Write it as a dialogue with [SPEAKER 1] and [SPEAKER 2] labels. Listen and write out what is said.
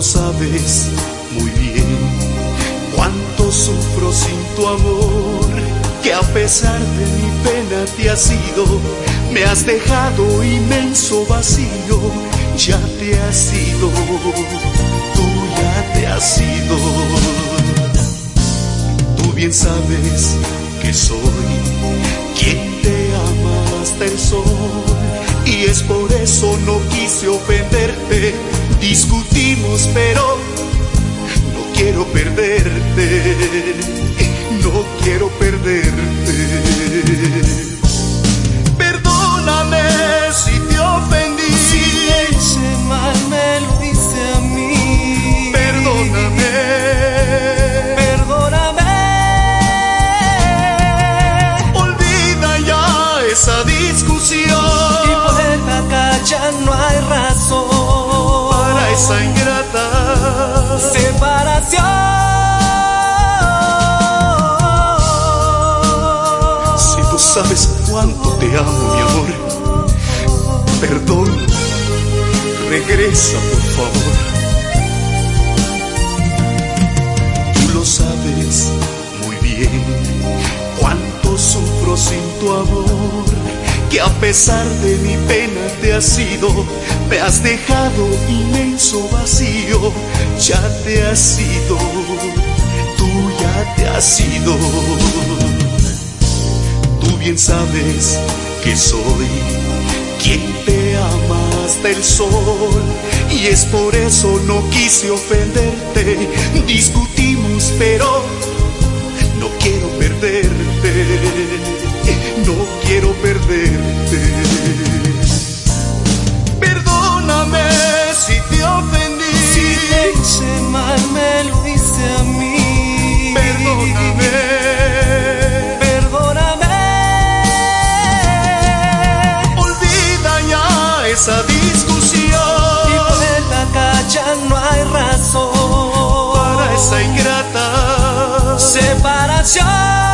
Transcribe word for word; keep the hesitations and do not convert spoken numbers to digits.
[SPEAKER 1] sabes muy bien cuánto sufro sin tu amor, que a pesar de mi pena te has ido, me has dejado inmenso vacío, ya te has ido, tú ya te has ido. Tú bien sabes que soy quien te ama hasta el sol, y es por eso no quise ofenderte. Discutimos pero no quiero perderte, no quiero perderte. Perdóname si te ofendí,
[SPEAKER 2] si te hice mal me lo hice a mí.
[SPEAKER 1] Perdóname,
[SPEAKER 2] perdóname.
[SPEAKER 1] Olvida ya esa discusión,
[SPEAKER 2] y por acá ya no hay razón
[SPEAKER 1] para esa ingrata
[SPEAKER 2] separación.
[SPEAKER 1] Tú sabes cuánto te amo, mi amor. Perdón, regresa por favor. Tú lo sabes muy bien cuánto sufro sin tu amor, que a pesar de mi pena te has ido, me has dejado inmenso vacío, ya te has ido, tú ya te has ido. Tú bien sabes que soy quien te ama hasta el sol, y es por eso no quise ofenderte. Discutimos pero no quiero perderte, no quiero perderte. Perdóname si te ofendí,
[SPEAKER 2] si te hice mal me lo hice a mí.
[SPEAKER 1] Perdóname, esa discusión,
[SPEAKER 2] y por acá ya no hay razón
[SPEAKER 1] para esa ingrata
[SPEAKER 2] separación.